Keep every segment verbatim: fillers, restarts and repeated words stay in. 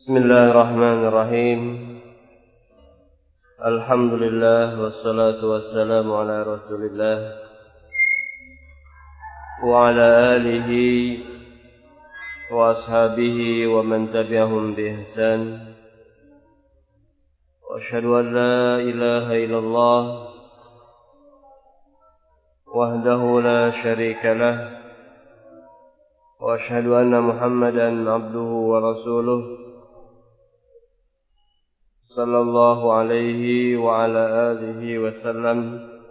Bismillahirrahmanirrahim. Alhamdulillah wassalatu wassalamu ala Rasulillah wa ala alihi wa ashabihi wa man tabi'ahum bi ihsan. Wa asyhadu an la ilaha illallah wahdahu la syarika lah wa asyhadu anna Muhammadan abduhu wa rasuluh sallallahu alaihi wa ala alihi wa sallam.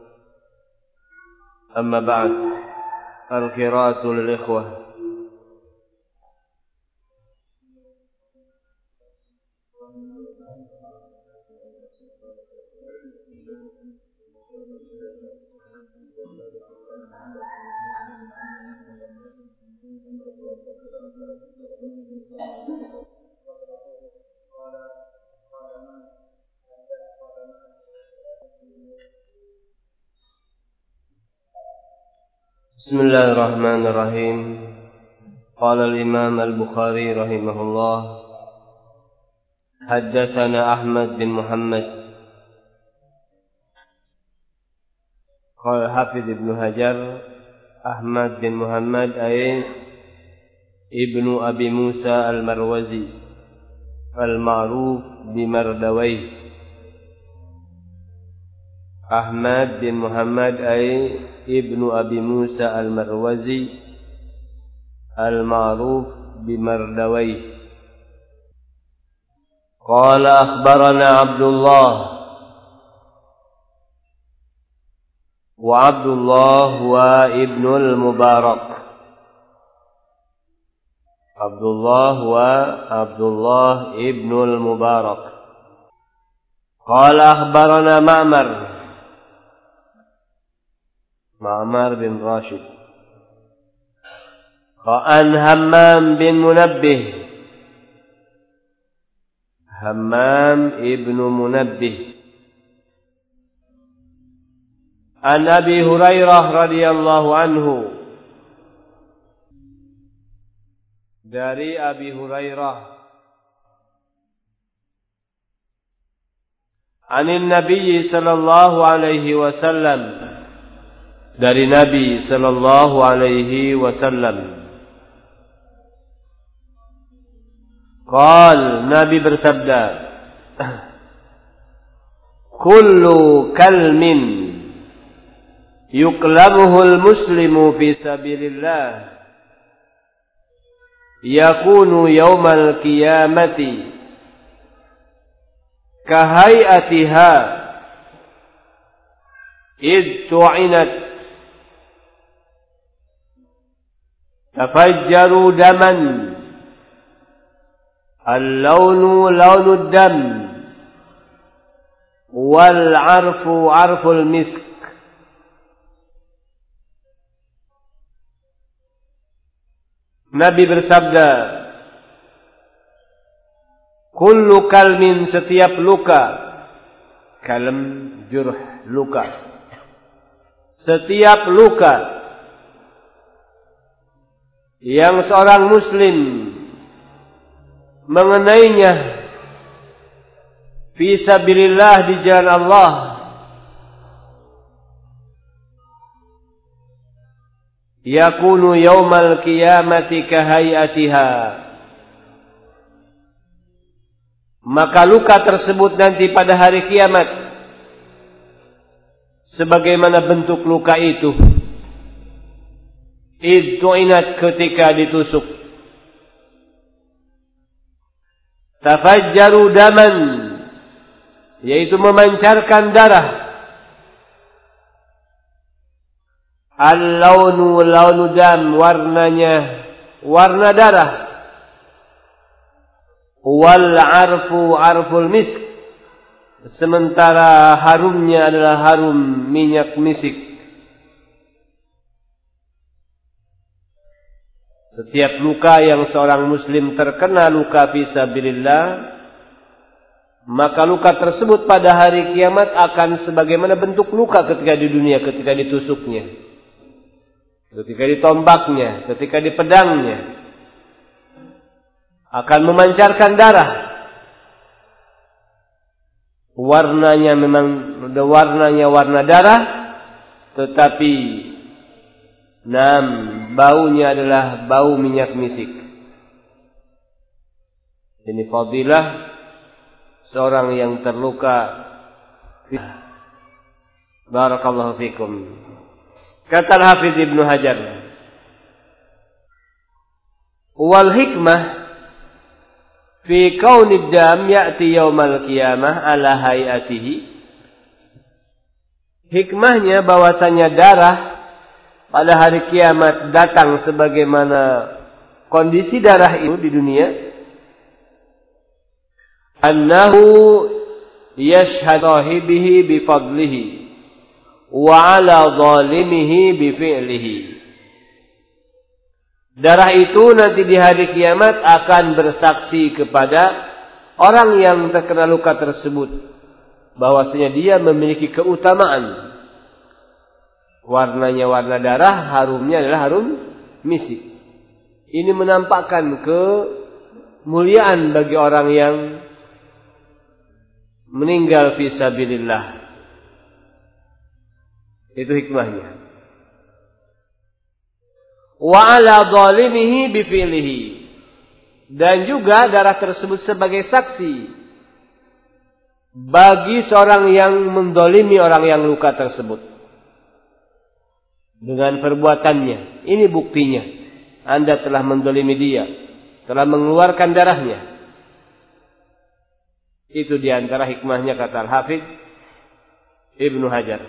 Amma ba'd. Al-qira'atu lil ikhwah. Bismillahirrahmanirrahim. Qala al-Imam al-Bukhari rahimahullah, haddatsana Ahmad bin Muhammad. Qala Hafiz Ibnu Hajar, Ahmad bin Muhammad ay Ibnu Abi Musa al-Marwazi al-ma'ruf bi Mardawayh. Ahmad bin Muhammad ay Ibnu Abi Musa al-Marwazi al-ma'ruf bi Mardawayh. Qala akhbarana Abdullah wa Abdullah wa Ibnu al-Mubarak. Abdullah wa Abdullah Ibnu al-Mubarak. Qala akhbarana Ma'mar Ma'mar bin Rashid an Hammam bin Munabbih, Hammam ibnu Munabbih, an Abi Hurairah radhiyallahu anhu, dari Abi Hurairah, anin Nabi sallallahu alaihi wasallam, dari Nabi sallallahu alaihi wasallam. Qal, Nabi bersabda, kullu kalmin yuklamuhu al-muslimu fi sabilillah yakunu yawmal qiyamati kahayatiha id tu'inat tafajjaru daman al-lawnu lawnu dam wal arfu arful misk. Nabi bersabda, kullu kalmin, setiap luka, kalm jurh, luka, setiap luka yang seorang muslim mengenainya fi sabilillah, di jalan Allah, yakunu yaumal qiyamati kahayatiha, maka luka tersebut nanti pada hari kiamat sebagaimana bentuk luka itu. Idtu'inat, ketika ditusuk. Tafajjaru daman, yaitu memancarkan darah. Al-lawnu lawnu dam, warnanya warna darah. Wal arfu arful misk, sementara harumnya adalah harum minyak misik. Setiap luka yang seorang muslim terkena luka fisabilillah, maka luka tersebut pada hari kiamat akan sebagaimana bentuk luka ketika di dunia, ketika ditusuknya, ketika ditombaknya, ketika dipedangnya. akan memancarkan darah. Warnanya memang warnanya warna darah, tetapi nam baunya adalah bau minyak misik. Ini fadilah seorang yang terluka. Barakallahu fikum. Kata Al-Hafidz Ibnu Hajar, wal hikmah fi kaunid dam ya'ti yaumal qiyamah ala hayatihi. Hikmahnya bahwasanya darah pada hari kiamat datang sebagaimana kondisi darah itu di dunia. Annahu yashhadu sahibihi bi fadlihi wa ala zalimihi bi fi'lihi. Darah itu nanti di hari kiamat akan bersaksi kepada orang yang terkena luka tersebut bahwasanya dia memiliki keutamaan. Warnanya warna darah, harumnya adalah harum misik. Ini menampakkan kemuliaan bagi orang yang meninggal fi sabilillah. Itu hikmahnya. Wa ala zalimihi bi fi'lihi. Dan juga darah tersebut sebagai saksi bagi seorang yang mendolimi orang yang luka tersebut dengan perbuatannya. Ini buktinya. Anda telah mendolimi dia, telah mengeluarkan darahnya. Itu diantara hikmahnya, kata Al-Hafidz Ibnu Hajar.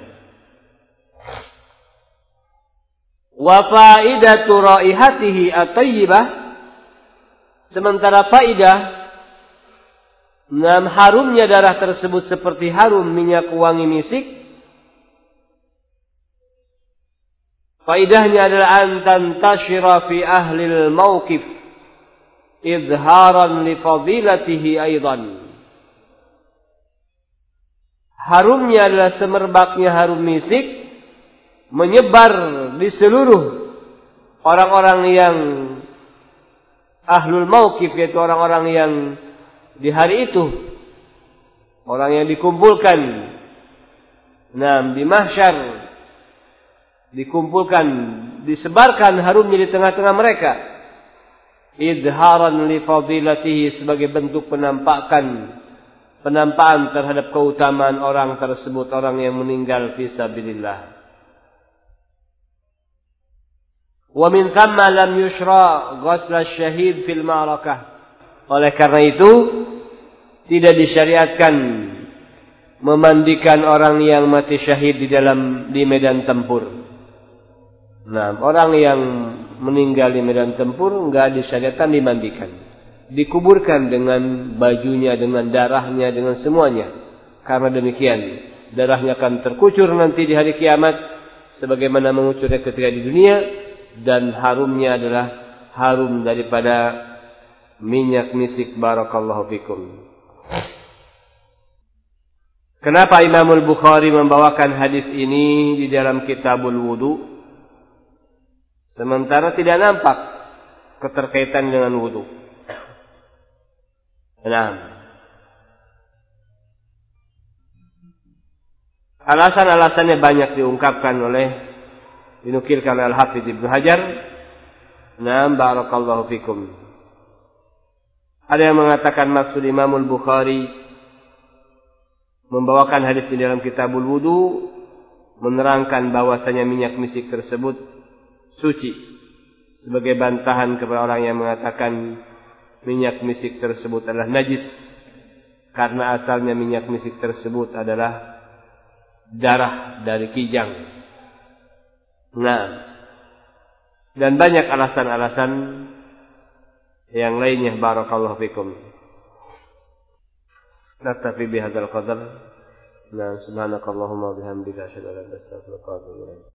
Wa faidatu raihatihi at-thayyibah. Sementara faidah nam harumnya darah tersebut seperti harum minyak wangi misik. Faidahnya adalah an tantashira fi ahli al-mawqif izharan li fadilatihi aidan. Harumnya adalah semerbaknya harum misik menyebar di seluruh orang-orang yang ahlul mauqif, yaitu orang-orang yang di hari itu, orang yang dikumpulkan nah di mahsyar, dikumpulkan, disebarkan harumnya di tengah-tengah mereka, idharan li fadilatihi, sebagai bentuk penampakan penampakan terhadap keutamaan orang tersebut, orang yang meninggal fi sabilillah. Wa min thamma lam yushra ghusl asy-syahid fil ma'rakah. Oleh karena itu tidak disyariatkan memandikan orang yang mati syahid di dalam di medan tempur. Nah, orang yang meninggal di medan tempur enggak disyariatkan dimandikan. Dikuburkan dengan bajunya, dengan darahnya, dengan semuanya. Karena demikian, darahnya akan terkucur nanti di hari kiamat sebagaimana mengucurnya ketika di dunia, dan harumnya adalah harum daripada minyak misik. Barakallahu fikum. Kenapa Imam Al-Bukhari membawakan hadis ini di dalam Kitabul Wudu sementara tidak nampak keterkaitan dengan wudu? Nah, alasan-alasannya banyak diungkapkan oleh dinukilkan oleh Al-Hafidz Ibnu Hajar. Nah, barakallahu fikum. Ada yang mengatakan maksud Imam Al-Bukhari membawakan hadis di dalam Kitabul Wudu menerangkan bahwasanya minyak misik tersebut suci, sebagai bantahan kepada orang yang mengatakan minyak misik tersebut adalah najis, karena asalnya minyak misik tersebut adalah darah dari kijang. Nah, dan banyak alasan-alasan yang lainnya. Barakallahu fikum. Naktafi bihadzal qadar. Nah, subhanakallahumma bihamdika asyhadu an la ilaha illa anta astaghfiruka wa atubu ilaik.